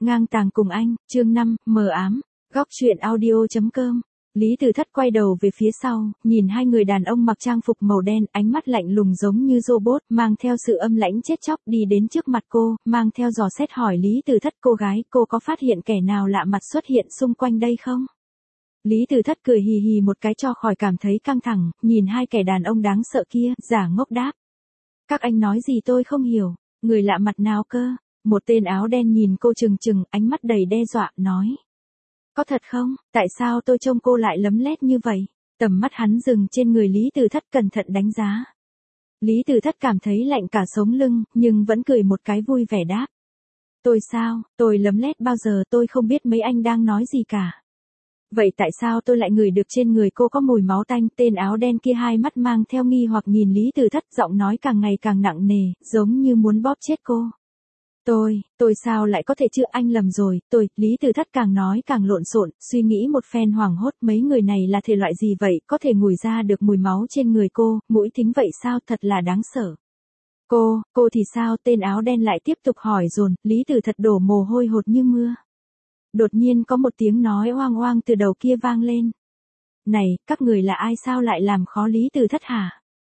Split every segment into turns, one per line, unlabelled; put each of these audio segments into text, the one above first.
Ngang tàng cùng anh, chương 5, mờ ám, góc truyện audio.com. Lý Từ Thất quay đầu về phía sau, nhìn hai người đàn ông mặc trang phục màu đen, ánh mắt lạnh lùng giống như robot, mang theo sự âm lãnh chết chóc đi đến trước mặt cô, mang theo dò xét hỏi Lý Từ Thất: cô gái, cô có phát hiện kẻ nào lạ mặt xuất hiện xung quanh đây không? Lý Từ Thất cười hì hì một cái cho khỏi cảm thấy căng thẳng, nhìn hai kẻ đàn ông đáng sợ kia, giả ngốc đáp. Các anh nói gì tôi không hiểu, người lạ mặt nào cơ? Một tên áo đen nhìn cô trừng trừng, ánh mắt đầy đe dọa, nói. Có thật không? Tại sao tôi trông cô lại lấm lét như vậy? Tầm mắt hắn dừng trên người Lý Từ Thất, cẩn thận đánh giá. Lý Từ Thất cảm thấy lạnh cả sống lưng, nhưng vẫn cười một cái vui vẻ đáp. Tôi sao? Tôi lấm lét bao giờ? Tôi không biết mấy anh đang nói gì cả. Vậy tại sao tôi lại ngửi được trên người cô có mùi máu tanh? Tên áo đen kia hai mắt mang theo nghi hoặc nhìn Lý Từ Thất, giọng nói càng ngày càng nặng nề, giống như muốn bóp chết cô. Tôi sao lại có thể chứ? Anh lầm rồi, Lý Từ Thất càng nói càng lộn xộn, suy nghĩ một phen hoảng hốt, mấy người này là thể loại gì vậy, có thể ngửi ra được mùi máu trên người cô, mũi thính vậy sao, thật là đáng sợ. Cô thì sao? Tên áo đen lại tiếp tục hỏi dồn, Lý Từ Thất đổ mồ hôi hột như mưa. Đột nhiên có một tiếng nói oang oang từ đầu kia vang lên. Này, các người là ai, sao lại làm khó Lý Từ Thất hả?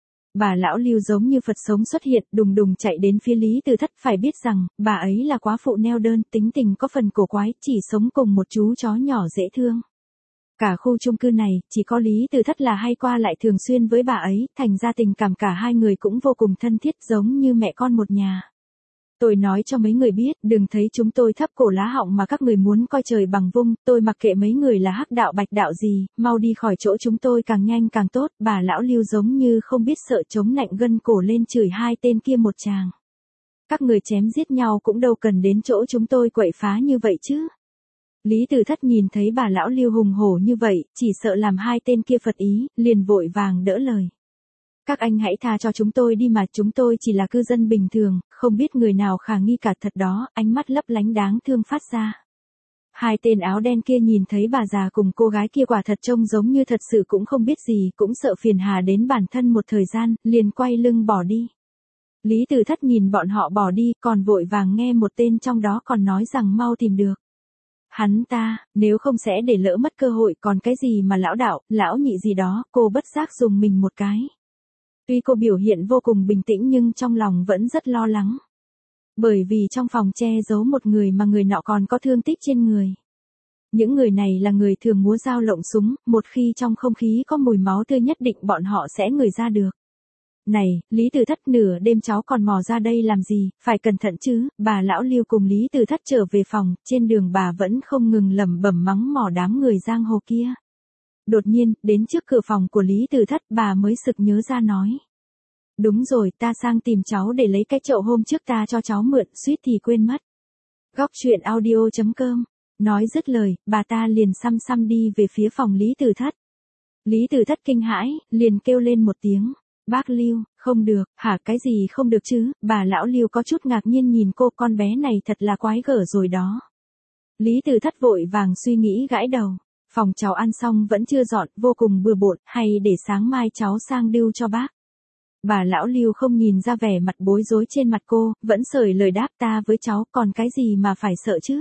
Bà lão Lưu giống như Phật sống xuất hiện, đùng đùng chạy đến phía Lý Từ Thất, phải biết rằng, bà ấy là quá phụ neo đơn, tính tình có phần cổ quái, chỉ sống cùng một chú chó nhỏ dễ thương. Cả khu chung cư này, chỉ có Lý Từ Thất là hay qua lại thường xuyên với bà ấy, thành ra tình cảm cả hai người cũng vô cùng thân thiết, giống như mẹ con một nhà. Tôi nói cho mấy người biết, đừng thấy chúng tôi thấp cổ lá họng mà các người muốn coi trời bằng vung, tôi mặc kệ mấy người là hắc đạo bạch đạo gì, mau đi khỏi chỗ chúng tôi càng nhanh càng tốt. Bà lão Lưu giống như không biết sợ, chống nạnh gân cổ lên chửi hai tên kia một tràng. Các người chém giết nhau cũng đâu cần đến chỗ chúng tôi quậy phá như vậy chứ. Lý Từ Thất nhìn thấy bà lão Lưu hùng hổ như vậy, chỉ sợ làm hai tên kia phật ý, liền vội vàng đỡ lời. Các anh hãy tha cho chúng tôi đi mà, chúng tôi chỉ là cư dân bình thường, không biết người nào khả nghi cả. Thật đó, ánh mắt lấp lánh đáng thương phát ra. Hai tên áo đen kia nhìn thấy bà già cùng cô gái kia quả thật trông giống như thật sự cũng không biết gì, cũng sợ phiền hà đến bản thân một thời gian, liền quay lưng bỏ đi. Lý Từ Thất nhìn bọn họ bỏ đi, còn vội vàng nghe một tên trong đó còn nói rằng mau tìm được hắn ta, nếu không sẽ để lỡ mất cơ hội. Còn cái gì mà lão đạo, lão nhị gì đó, cô bất giác dùng mình một cái. Tuy cô biểu hiện vô cùng bình tĩnh nhưng trong lòng vẫn rất lo lắng. Bởi vì trong phòng che giấu một người mà người nọ còn có thương tích trên người. Những người này là người thường múa dao lộng súng, một khi trong không khí có mùi máu tươi nhất định bọn họ sẽ ngửi ra được. Này, Lý Từ Thất, nửa đêm cháu còn mò ra đây làm gì, phải cẩn thận chứ. Bà lão Lưu cùng Lý Từ Thất trở về phòng, trên đường bà vẫn không ngừng lẩm bẩm mắng mỏ đám người giang hồ kia. Đột nhiên, đến trước cửa phòng của Lý Từ Thất, bà mới sực nhớ ra nói. Đúng rồi, ta sang tìm cháu để lấy cái chậu hôm trước ta cho cháu mượn, suýt thì quên mất. Góc truyện audio.com. Nói dứt lời, bà ta liền xăm xăm đi về phía phòng Lý Từ Thất. Lý Từ Thất kinh hãi, liền kêu lên một tiếng. Bác Lưu, không được, hả? Cái gì không được chứ? Bà lão Lưu có chút ngạc nhiên nhìn cô, con bé này thật là quái gở rồi đó. Lý Từ Thất vội vàng suy nghĩ gãi đầu. Phòng cháu ăn xong vẫn chưa dọn, vô cùng bừa bộn, hay để sáng mai cháu sang đưa cho bác. Bà lão Lưu không nhìn ra vẻ mặt bối rối trên mặt cô, vẫn sởi lời đáp, ta với cháu còn cái gì mà phải sợ chứ.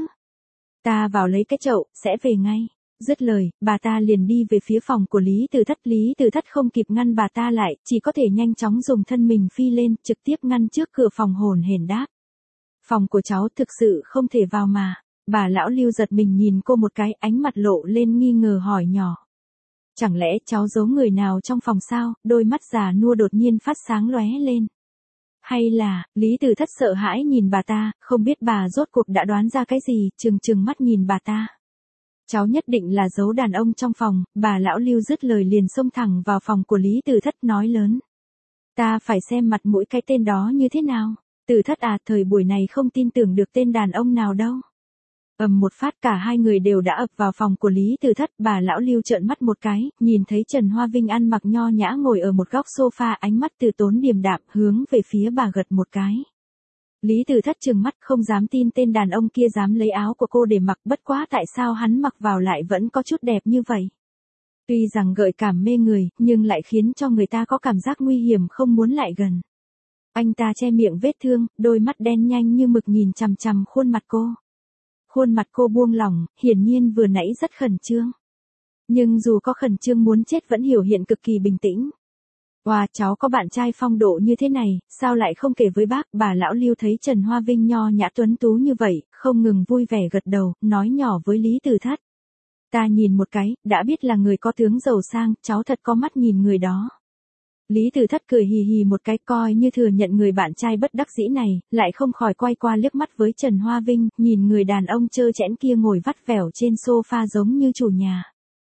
Ta vào lấy cái chậu, sẽ về ngay. Dứt lời, bà ta liền đi về phía phòng của Lý Từ Thất. Lý Từ Thất không kịp ngăn bà ta lại, chỉ có thể nhanh chóng dùng thân mình phi lên, trực tiếp ngăn trước cửa phòng hồn hển đáp. Phòng của cháu thực sự không thể vào mà. Bà lão Lưu giật mình nhìn cô một cái, ánh mặt lộ lên nghi ngờ hỏi nhỏ. Chẳng lẽ cháu giấu người nào trong phòng sao? Đôi mắt già nua đột nhiên phát sáng lóe lên. Hay là, Lý Từ Thất sợ hãi nhìn bà ta, không biết bà rốt cuộc đã đoán ra cái gì, trừng mắt nhìn bà ta. Cháu nhất định là giấu đàn ông trong phòng. Bà lão Lưu dứt lời liền xông thẳng vào phòng của Lý Từ Thất nói lớn. Ta phải xem mặt mũi cái tên đó như thế nào. Từ Thất à, thời buổi này không tin tưởng được tên đàn ông nào đâu. Ầm một phát cả hai người đều đã ập vào phòng của Lý Từ Thất. Bà lão Lưu trợn mắt một cái, nhìn thấy Trần Hoa Vinh ăn mặc nho nhã ngồi ở một góc sofa, ánh mắt từ tốn điềm đạm, hướng về phía bà gật một cái. Lý Từ Thất trừng mắt không dám tin tên đàn ông kia dám lấy áo của cô để mặc, bất quá tại sao hắn mặc vào lại vẫn có chút đẹp như vậy. Tuy rằng gợi cảm mê người, nhưng lại khiến cho người ta có cảm giác nguy hiểm không muốn lại gần. Anh ta che miệng vết thương, đôi mắt đen nhanh như mực nhìn chằm chằm khuôn mặt cô. khuôn mặt cô buông lỏng, hiển nhiên vừa nãy rất khẩn trương. Nhưng dù có khẩn trương muốn chết vẫn hiểu hiện cực kỳ bình tĩnh. Wow, cháu có bạn trai phong độ như thế này, sao lại không kể với bác? Bà lão Lưu thấy Trần Hoa Vinh nho nhã tuấn tú như vậy, không ngừng vui vẻ gật đầu, nói nhỏ với Lý Từ Thất. Ta nhìn một cái, đã biết là người có tướng giàu sang, cháu thật có mắt nhìn người đó. Lý Từ Thất cười hì hì một cái coi như thừa nhận người bạn trai bất đắc dĩ này, lại không khỏi quay qua liếc mắt với Trần Hoa Vinh, nhìn người đàn ông trơ trẽn kia ngồi vắt vẻo trên sofa giống như chủ nhà.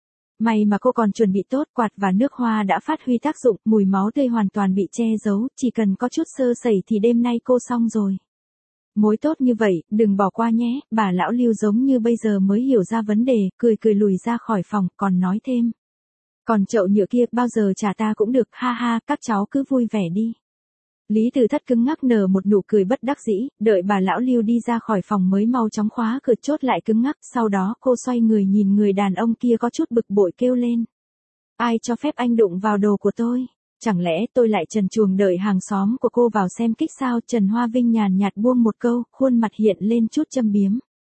May mà cô còn chuẩn bị tốt, quạt và nước hoa đã phát huy tác dụng, mùi máu tươi hoàn toàn bị che giấu, chỉ cần có chút sơ sẩy thì đêm nay cô xong rồi. Mối tốt như vậy, đừng bỏ qua nhé, bà lão Lưu giống như bây giờ mới hiểu ra vấn đề, cười cười lùi ra khỏi phòng, còn nói thêm. Còn chậu nhựa kia, bao giờ trả ta cũng được, ha ha, các cháu cứ vui vẻ đi. Lý Từ Thất cứng ngắc nở một nụ cười bất đắc dĩ, đợi bà lão Lưu đi ra khỏi phòng mới mau chóng khóa cửa chốt lại cứng ngắc, sau đó cô xoay người nhìn người đàn ông kia có chút bực bội kêu lên. Ai cho phép anh đụng vào đồ của tôi? Chẳng lẽ tôi lại trần truồng đợi hàng xóm của cô vào xem kích sao? Trần Hoa Vinh nhàn nhạt buông một câu, khuôn mặt hiện lên chút châm biếm.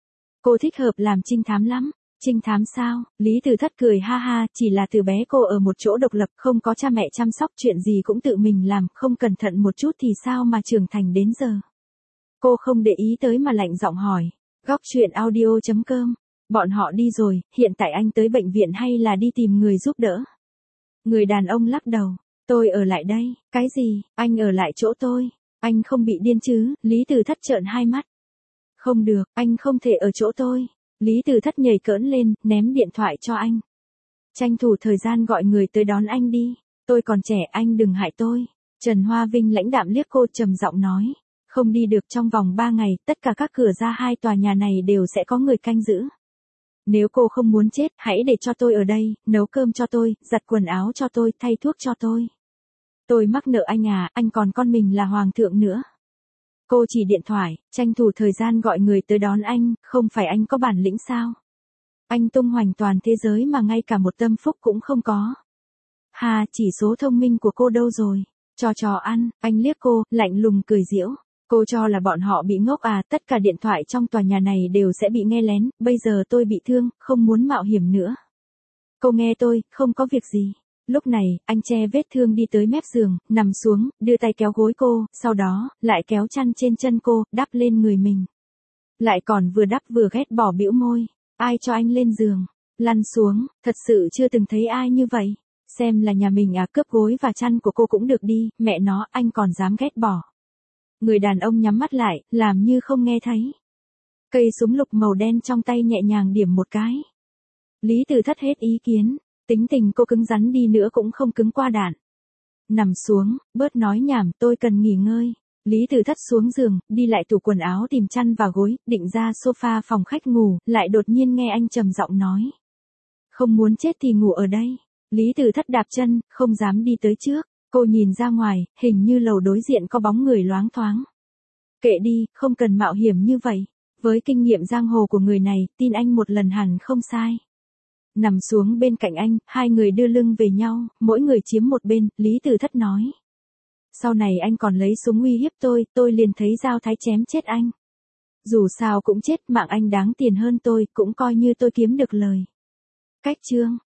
Cô thích hợp làm trinh thám lắm. Trinh thám sao? Lý Từ Thất cười ha ha, chỉ là từ bé cô ở một chỗ độc lập, không có cha mẹ chăm sóc, chuyện gì cũng tự mình làm, không cẩn thận một chút thì sao mà trưởng thành đến giờ. Cô không để ý tới mà lạnh giọng hỏi. Góc truyện audio.com. Bọn họ đi rồi, hiện tại anh tới bệnh viện hay là đi tìm người giúp đỡ? Người đàn ông lắc đầu. Tôi ở lại đây. Cái gì? Anh ở lại chỗ tôi? Anh không bị điên chứ? Lý Từ Thất trợn hai mắt. Không được, anh không thể ở chỗ tôi. Lý Từ Thất nhảy cỡn lên, ném điện thoại cho anh. Tranh thủ thời gian gọi người tới đón anh đi. Tôi còn trẻ, anh đừng hại tôi. Trần Hoa Vinh lãnh đạm liếc cô trầm giọng nói. Không đi được trong vòng 3 ngày, tất cả các cửa ra 2 tòa nhà này đều sẽ có người canh giữ. Nếu cô không muốn chết, hãy để cho tôi ở đây, nấu cơm cho tôi, giặt quần áo cho tôi, thay thuốc cho tôi. Tôi mắc nợ anh à, anh còn con mình là hoàng thượng nữa. Cô chỉ điện thoại, tranh thủ thời gian gọi người tới đón anh, không phải anh có bản lĩnh sao? Anh tung hoành toàn thế giới mà ngay cả một tâm phúc cũng không có. Hà, chỉ số thông minh của cô đâu rồi? Cho ăn, anh liếc cô, lạnh lùng cười giễu. Cô cho là bọn họ bị ngốc à, tất cả điện thoại trong tòa nhà này đều sẽ bị nghe lén, bây giờ tôi bị thương, không muốn mạo hiểm nữa. Cô nghe tôi, không có việc gì. Lúc này, anh che vết thương đi tới mép giường, nằm xuống, đưa tay kéo gối cô, sau đó, lại kéo chăn trên chân cô, đắp lên người mình. Lại còn vừa đắp vừa ghét bỏ bĩu môi. Ai cho anh lên giường? Lăn xuống, thật sự chưa từng thấy ai như vậy. Xem là nhà mình à, cướp gối và chăn của cô cũng được đi, mẹ nó, anh còn dám ghét bỏ. Người đàn ông nhắm mắt lại, làm như không nghe thấy. Cây súng lục màu đen trong tay nhẹ nhàng điểm một cái. Lý Từ Thất hết ý kiến. Tính tình cô cứng rắn đi nữa cũng không cứng qua đạn. Nằm xuống, bớt nói nhảm, tôi cần nghỉ ngơi. Lý Từ Thất xuống giường, đi lại tủ quần áo tìm chăn và gối, định ra sofa phòng khách ngủ, lại đột nhiên nghe anh trầm giọng nói. Không muốn chết thì ngủ ở đây. Lý Từ Thất đạp chân, không dám đi tới trước. Cô nhìn ra ngoài, hình như lầu đối diện có bóng người loáng thoáng. Kệ đi, không cần mạo hiểm như vậy. Với kinh nghiệm giang hồ của người này, tin anh một lần hẳn không sai. Nằm xuống bên cạnh anh, hai người đưa lưng về nhau, mỗi người chiếm một bên, Lý Từ Thất nói. Sau này anh còn lấy súng uy hiếp tôi liền thấy dao thái chém chết anh. Dù sao cũng chết, mạng anh đáng tiền hơn tôi, cũng coi như tôi kiếm được lời. Cách chương.